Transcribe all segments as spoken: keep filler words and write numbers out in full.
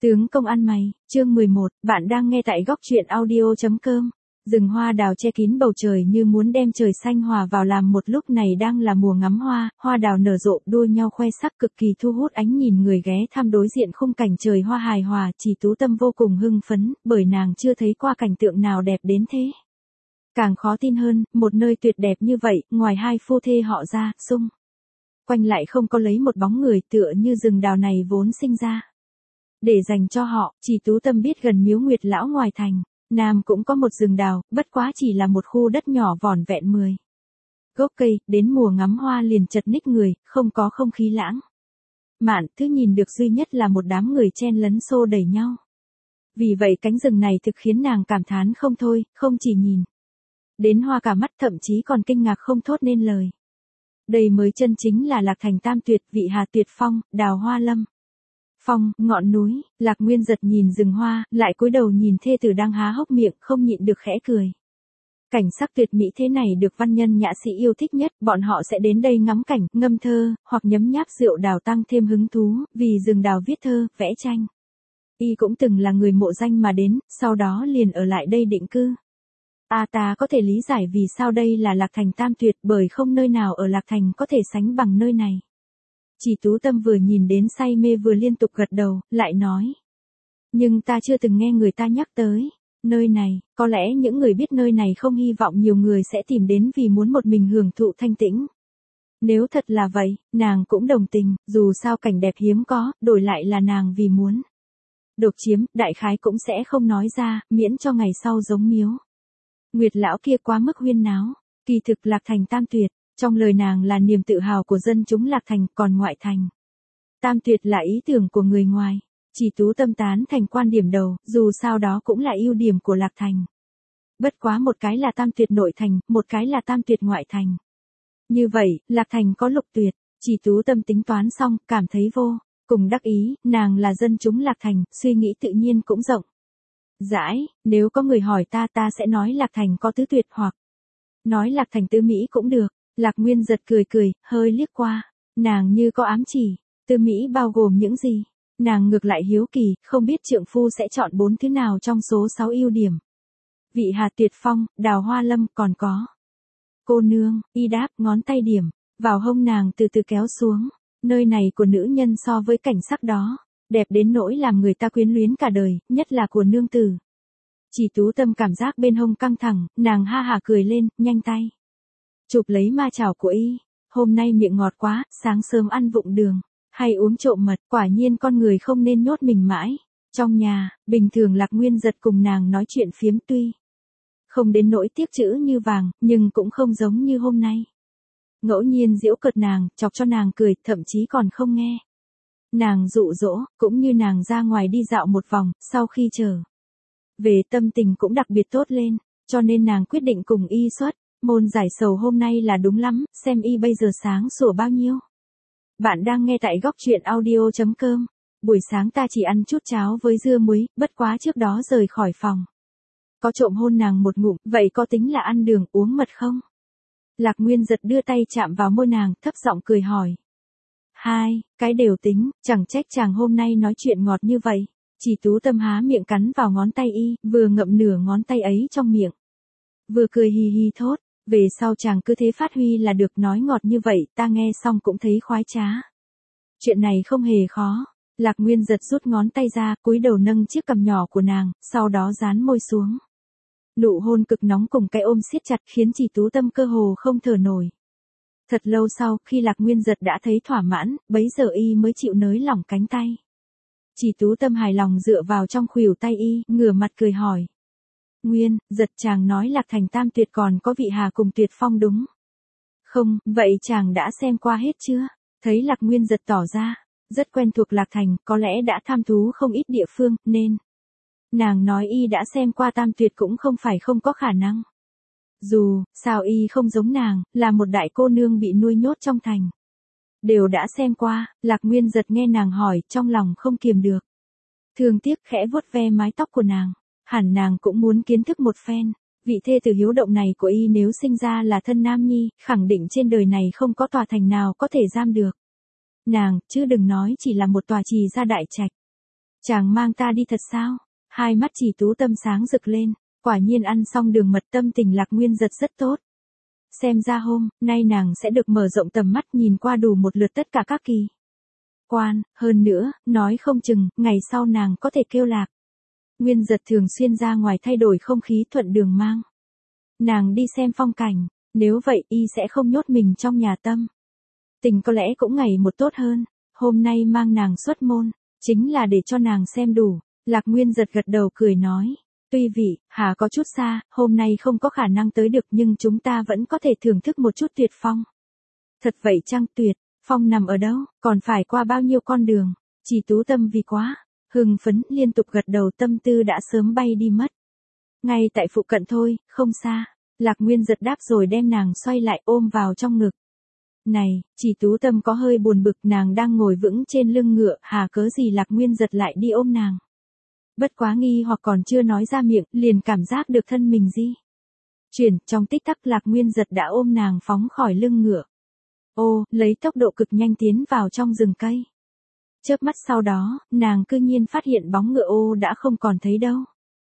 Tướng công ăn mày, chương mười một, bạn đang nghe tại góc truyện audio chấm com. Rừng hoa đào che kín bầu trời như muốn đem trời xanh hòa vào làm một lúc này đang là mùa ngắm hoa, hoa đào nở rộ đua nhau khoe sắc cực kỳ thu hút ánh nhìn người ghé thăm đối diện khung cảnh trời hoa hài hòa, Chỉ Tú Tâm vô cùng hưng phấn, bởi nàng chưa thấy qua cảnh tượng nào đẹp đến thế. Càng khó tin hơn, một nơi tuyệt đẹp như vậy, ngoài hai phu thê họ ra, xung quanh lại không có lấy một bóng người tựa như rừng đào này vốn sinh ra để dành cho họ. Chỉ Tú Tâm biết gần miếu Nguyệt Lão ngoài thành Nam cũng có một rừng đào, bất quá chỉ là một khu đất nhỏ vỏn vẹn mười gốc cây, đến mùa ngắm hoa liền chật ních người, không có không khí lãng mạn, thứ nhìn được duy nhất là một đám người chen lấn xô đẩy nhau. Vì vậy cánh rừng này thực khiến nàng cảm thán không thôi, không chỉ nhìn đến hoa cả mắt, thậm chí còn kinh ngạc không thốt nên lời. Đây mới chân chính là Lạc Thành Tam Tuyệt, Vị Hà Tuyệt Phong, Đào Hoa Lâm Phong, ngọn núi. Lạc Nguyên giật nhìn rừng hoa, lại cúi đầu nhìn thê tử đang há hốc miệng, không nhịn được khẽ cười. Cảnh sắc tuyệt mỹ thế này được văn nhân nhã sĩ yêu thích nhất, bọn họ sẽ đến đây ngắm cảnh, ngâm thơ, hoặc nhấm nháp rượu đào tăng thêm hứng thú, vì rừng đào viết thơ, vẽ tranh. Y cũng từng là người mộ danh mà đến, sau đó liền ở lại đây định cư. À, ta có thể lý giải vì sao đây là Lạc Thành Tam Tuyệt, bởi không nơi nào ở Lạc Thành có thể sánh bằng nơi này. Chỉ Tú Tâm vừa nhìn đến say mê vừa liên tục gật đầu, lại nói. Nhưng ta chưa từng nghe người ta nhắc tới nơi này, có lẽ những người biết nơi này không hy vọng nhiều người sẽ tìm đến vì muốn một mình hưởng thụ thanh tĩnh. Nếu thật là vậy, nàng cũng đồng tình, dù sao cảnh đẹp hiếm có, đổi lại là nàng vì muốn độc chiếm, đại khái cũng sẽ không nói ra, miễn cho ngày sau giống miếu Nguyệt Lão kia quá mức huyên náo. Kỳ thực Lạc Thành Tam Tuyệt, trong lời nàng là niềm tự hào của dân chúng Lạc Thành, còn ngoại thành Tam Tuyệt là ý tưởng của người ngoài. Chỉ Tú Tâm tán thành quan điểm đầu, dù sao đó cũng là ưu điểm của Lạc Thành. Bất quá một cái là Tam Tuyệt nội thành, một cái là Tam Tuyệt ngoại thành. Như vậy, Lạc Thành có lục tuyệt. Chỉ Tú Tâm tính toán xong, cảm thấy vô cùng đắc ý, nàng là dân chúng Lạc Thành, suy nghĩ tự nhiên cũng rộng rãi. Nếu có người hỏi ta, ta sẽ nói Lạc Thành có tứ tuyệt, hoặc nói Lạc Thành tứ mỹ cũng được. Lạc Nguyên giật cười cười, hơi liếc qua. Nàng như có ám chỉ. Tứ mỹ bao gồm những gì? Nàng ngược lại hiếu kỳ, không biết trượng phu sẽ chọn bốn thứ nào trong số sáu ưu điểm. Vị Hà Tuyệt Phong, Đào Hoa Lâm, còn có cô nương. Y đáp, ngón tay điểm vào hông nàng từ từ kéo xuống. Nơi này của nữ nhân so với cảnh sắc đó, đẹp đến nỗi làm người ta quyến luyến cả đời, nhất là của nương tử. Chỉ Tú Tâm cảm giác bên hông căng thẳng, nàng ha hả cười lên, nhanh tay chụp lấy ma chảo của y. Hôm nay miệng ngọt quá, sáng sớm ăn vụng đường, hay uống trộm mật, quả nhiên con người không nên nhốt mình mãi trong nhà. Bình thường Lạc Nguyên giật cùng nàng nói chuyện phiếm tuy không đến nỗi tiếc chữ như vàng, nhưng cũng không giống như hôm nay. Ngẫu nhiên giễu cợt nàng, chọc cho nàng cười, thậm chí còn không nghe nàng dụ dỗ, cũng như nàng ra ngoài đi dạo một vòng, sau khi trở về tâm tình cũng đặc biệt tốt lên, cho nên nàng quyết định cùng y xuất môn giải sầu hôm nay là đúng lắm, xem y bây giờ sáng sủa bao nhiêu. Bạn đang nghe tại góc truyện audio chấm com. Buổi sáng ta chỉ ăn chút cháo với dưa muối, bất quá trước đó rời khỏi phòng có trộm hôn nàng một ngụm, vậy có tính là ăn đường uống mật không? Lạc Nguyên giật đưa tay chạm vào môi nàng, thấp giọng cười hỏi. Hai, cái đều tính, chẳng trách chàng hôm nay nói chuyện ngọt như vậy. Chỉ Tú Tâm há miệng cắn vào ngón tay y, vừa ngậm nửa ngón tay ấy trong miệng, vừa cười hì hì thốt. Về sau chàng cứ thế phát huy là được, nói ngọt như vậy, ta nghe xong cũng thấy khoái trá. Chuyện này không hề khó. Lạc Nguyên giật rút ngón tay ra, cúi đầu nâng chiếc cằm nhỏ của nàng, sau đó dán môi xuống. Nụ hôn cực nóng cùng cái ôm siết chặt khiến Chỉ Tú Tâm cơ hồ không thở nổi. Thật lâu sau, khi Lạc Nguyên giật đã thấy thỏa mãn, bấy giờ y mới chịu nới lỏng cánh tay. Chỉ Tú Tâm hài lòng dựa vào trong khuỷu tay y, ngửa mặt cười hỏi. Nguyên, giật chàng nói Lạc Thành Tam Tuyệt còn có Vị Hà cùng Tuyệt Phong đúng không? Vậy chàng đã xem qua hết chưa? Thấy Lạc Nguyên giật tỏ ra rất quen thuộc Lạc Thành, có lẽ đã tham thú không ít địa phương, nên nàng nói y đã xem qua Tam Tuyệt cũng không phải không có khả năng. Dù sao y không giống nàng, là một đại cô nương bị nuôi nhốt trong thành, đều đã xem qua. Lạc Nguyên giật nghe nàng hỏi, trong lòng không kiềm được thương tiếc, khẽ vuốt ve mái tóc của nàng. Hẳn nàng cũng muốn kiến thức một phen vị thê tử hiếu động này của y, nếu sinh ra là thân nam nhi, khẳng định trên đời này không có tòa thành nào có thể giam được nàng, chứ đừng nói chỉ là một tòa trì gia đại trạch. Chàng mang ta đi thật sao? Hai mắt Chỉ Tú Tâm sáng rực lên, quả nhiên ăn xong đường mật tâm tình Lạc Nguyên Giật rất tốt. Xem ra hôm nay nàng sẽ được mở rộng tầm mắt nhìn qua đủ một lượt tất cả các kỳ quan, hơn nữa, nói không chừng, ngày sau nàng có thể kêu Lạc Nguyên Giật thường xuyên ra ngoài thay đổi không khí thuận đường mang nàng đi xem phong cảnh, nếu vậy y sẽ không nhốt mình trong nhà tâm. Tình có lẽ cũng ngày một tốt hơn, hôm nay mang nàng xuất môn, chính là để cho nàng xem đủ. Lạc Nguyên Giật gật đầu cười nói, tuy vị, hà có chút xa, hôm nay không có khả năng tới được nhưng chúng ta vẫn có thể thưởng thức một chút tuyệt phong. Thật vậy chăng? Tuyệt phong nằm ở đâu, còn phải qua bao nhiêu con đường? Chỉ Tú Tâm vì quá hưng phấn liên tục gật đầu, tâm tư đã sớm bay đi mất. Ngay tại phụ cận thôi, không xa. Lạc Nguyên Giật đáp rồi đem nàng xoay lại ôm vào trong ngực. Này, Chỉ Tú Tâm có hơi buồn bực, nàng đang ngồi vững trên lưng ngựa, hà cớ gì Lạc Nguyên Giật lại đi ôm nàng. Bất quá nghi hoặc còn chưa nói ra miệng, liền cảm giác được thân mình di chuyển, trong tích tắc Lạc Nguyên Giật đã ôm nàng phóng khỏi lưng ngựa. Ô, lấy tốc độ cực nhanh tiến vào trong rừng cây. Chớp mắt sau đó, nàng cư nhiên phát hiện bóng ngựa ô đã không còn thấy đâu.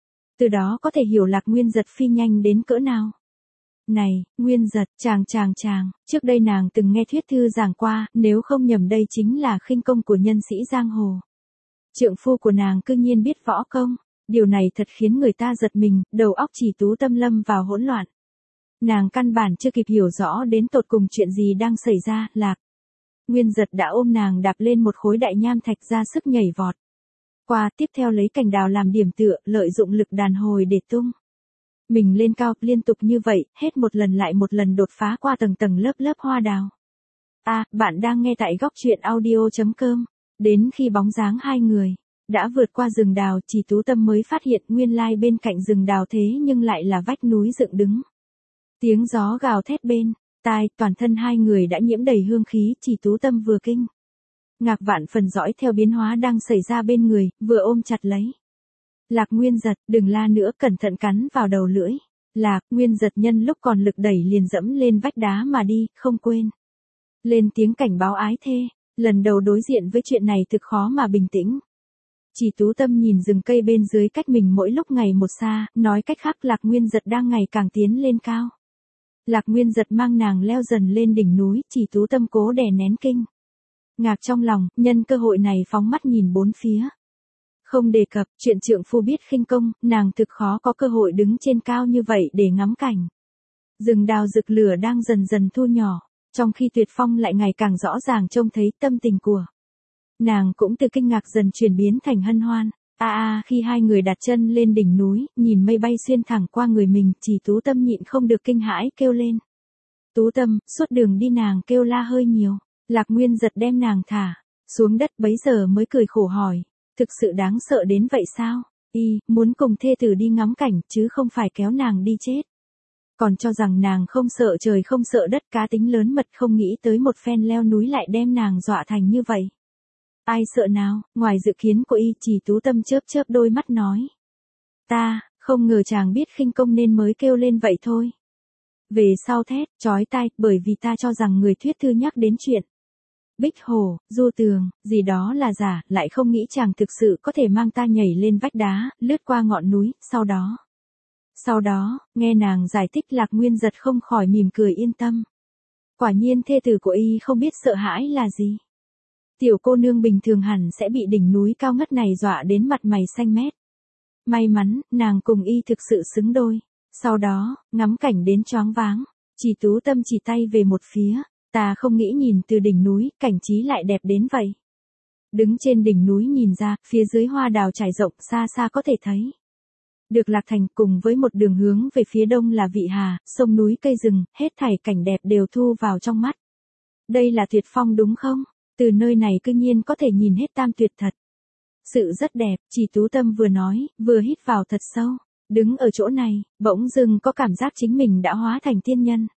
Từ đó có thể hiểu Lạc Nguyên Giật phi nhanh đến cỡ nào. Này, Nguyên Giật, chàng chàng chàng, trước đây nàng từng nghe thuyết thư giảng qua, nếu không nhầm đây chính là khinh công của nhân sĩ giang hồ. Trượng phu của nàng cư nhiên biết võ công, điều này thật khiến người ta giật mình, đầu óc Chỉ Tú Tâm lâm vào hỗn loạn. Nàng căn bản chưa kịp hiểu rõ đến tột cùng chuyện gì đang xảy ra, Lạc Nguyên Giật đã ôm nàng đạp lên một khối đại nham thạch ra sức nhảy vọt. Qua tiếp theo lấy cành đào làm điểm tựa, lợi dụng lực đàn hồi để tung mình lên cao, liên tục như vậy, hết một lần lại một lần đột phá qua tầng tầng lớp lớp hoa đào. À, bạn đang nghe tại góc truyện audio.com. Đến khi bóng dáng hai người đã vượt qua rừng đào, Chỉ Tú Tâm mới phát hiện nguyên lai bên cạnh rừng đào thế nhưng lại là vách núi dựng đứng. Tiếng gió gào thét bên tai, toàn thân hai người đã nhiễm đầy hương khí, Chỉ Tú Tâm vừa kinh ngạc vạn phần dõi theo biến hóa đang xảy ra bên người, vừa ôm chặt lấy Lạc Nguyên Giật, đừng la nữa, cẩn thận cắn vào đầu lưỡi. Lạc Nguyên Giật nhân lúc còn lực đẩy liền dẫm lên vách đá mà đi, không quên lên tiếng cảnh báo ái thê. Lần đầu đối diện với chuyện này thực khó mà bình tĩnh. Chỉ Tú Tâm nhìn rừng cây bên dưới cách mình mỗi lúc ngày một xa, nói cách khác Lạc Nguyên Giật đang ngày càng tiến lên cao. Lạc Nguyên Giật mang nàng leo dần lên đỉnh núi, Chỉ Tú Tâm cố đè nén kinh ngạc trong lòng, nhân cơ hội này phóng mắt nhìn bốn phía. Không đề cập chuyện trượng phu biết khinh công, nàng thực khó có cơ hội đứng trên cao như vậy để ngắm cảnh. Rừng đào rực lửa đang dần dần thu nhỏ, trong khi tuyệt phong lại ngày càng rõ ràng trông thấy, tâm tình của nàng cũng từ kinh ngạc dần chuyển biến thành hân hoan. A a, khi hai người đặt chân lên đỉnh núi, nhìn mây bay xuyên thẳng qua người mình, Chỉ Tú Tâm nhịn không được kinh hãi kêu lên. Tú Tâm, suốt đường đi nàng kêu la hơi nhiều. Lạc Nguyên Giật đem nàng thả xuống đất bấy giờ mới cười khổ hỏi, thực sự đáng sợ đến vậy sao? Y muốn cùng thê tử đi ngắm cảnh chứ không phải kéo nàng đi chết. Còn cho rằng nàng không sợ trời không sợ đất, cá tính lớn mật, không nghĩ tới một phen leo núi lại đem nàng dọa thành như vậy. Ai sợ nào? Ngoài dự kiến của y, Chỉ Tú Tâm chớp chớp đôi mắt nói. Ta, không ngờ chàng biết khinh công nên mới kêu lên vậy thôi. Về sau thét, chói tai, bởi vì ta cho rằng người thuyết thư nhắc đến chuyện Bích Hồ, Du Tường, gì đó là giả, lại không nghĩ chàng thực sự có thể mang ta nhảy lên vách đá, lướt qua ngọn núi, sau đó. Sau đó, nghe nàng giải thích, Lạc Nguyên Giật không khỏi mỉm cười yên tâm. Quả nhiên thê tử của y không biết sợ hãi là gì. Tiểu cô nương bình thường hẳn sẽ bị đỉnh núi cao ngất này dọa đến mặt mày xanh mét. May mắn, nàng cùng y thực sự xứng đôi. Sau đó, ngắm cảnh đến choáng váng. Chỉ Tú Tâm chỉ tay về một phía. Ta không nghĩ nhìn từ đỉnh núi, cảnh trí lại đẹp đến vậy. Đứng trên đỉnh núi nhìn ra, phía dưới hoa đào trải rộng, xa xa có thể thấy được Lạc Thành, cùng với một đường hướng về phía đông là Vị Hà, sông núi cây rừng, hết thảy cảnh đẹp đều thu vào trong mắt. Đây là tuyệt phong đúng không? Từ nơi này cư nhiên có thể nhìn hết tam tuyệt thật. Sự rất đẹp, Chỉ Tú Tâm vừa nói, vừa hít vào thật sâu. Đứng ở chỗ này, bỗng dưng có cảm giác chính mình đã hóa thành tiên nhân.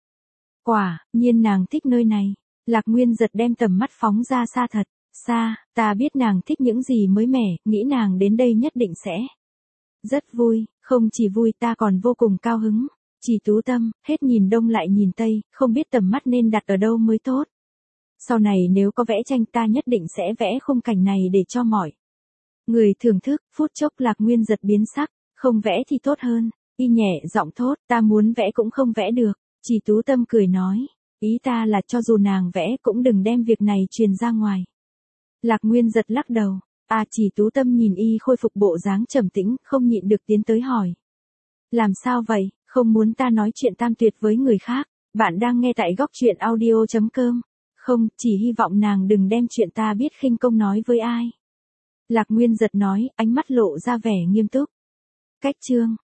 Quả nhiên nàng thích nơi này. Lạc Nguyên Giật đem tầm mắt phóng ra xa thật, xa, ta biết nàng thích những gì mới mẻ, nghĩ nàng đến đây nhất định sẽ rất vui, không chỉ vui ta còn vô cùng cao hứng. Chỉ Tú Tâm, hết nhìn đông lại nhìn tây, không biết tầm mắt nên đặt ở đâu mới tốt. Sau này nếu có vẽ tranh ta nhất định sẽ vẽ khung cảnh này để cho mọi Người thưởng thức, phút chốc Lạc Nguyên giật biến sắc, không vẽ thì tốt hơn. Y nhẹ giọng thốt, ta muốn vẽ cũng không vẽ được. Chỉ Tú Tâm cười nói, ý ta là cho dù nàng vẽ cũng đừng đem việc này truyền ra ngoài. Lạc Nguyên giật lắc đầu, à Chỉ Tú Tâm nhìn y khôi phục bộ dáng trầm tĩnh, không nhịn được tiến tới hỏi. Làm sao vậy, không muốn ta nói chuyện tam tuyệt với người khác, bạn đang nghe tại góc truyện audio.com. Không, chỉ hy vọng nàng đừng đem chuyện ta biết khinh công nói với ai. Lạc Nguyên giật nói, ánh mắt lộ ra vẻ nghiêm túc. Cách chương.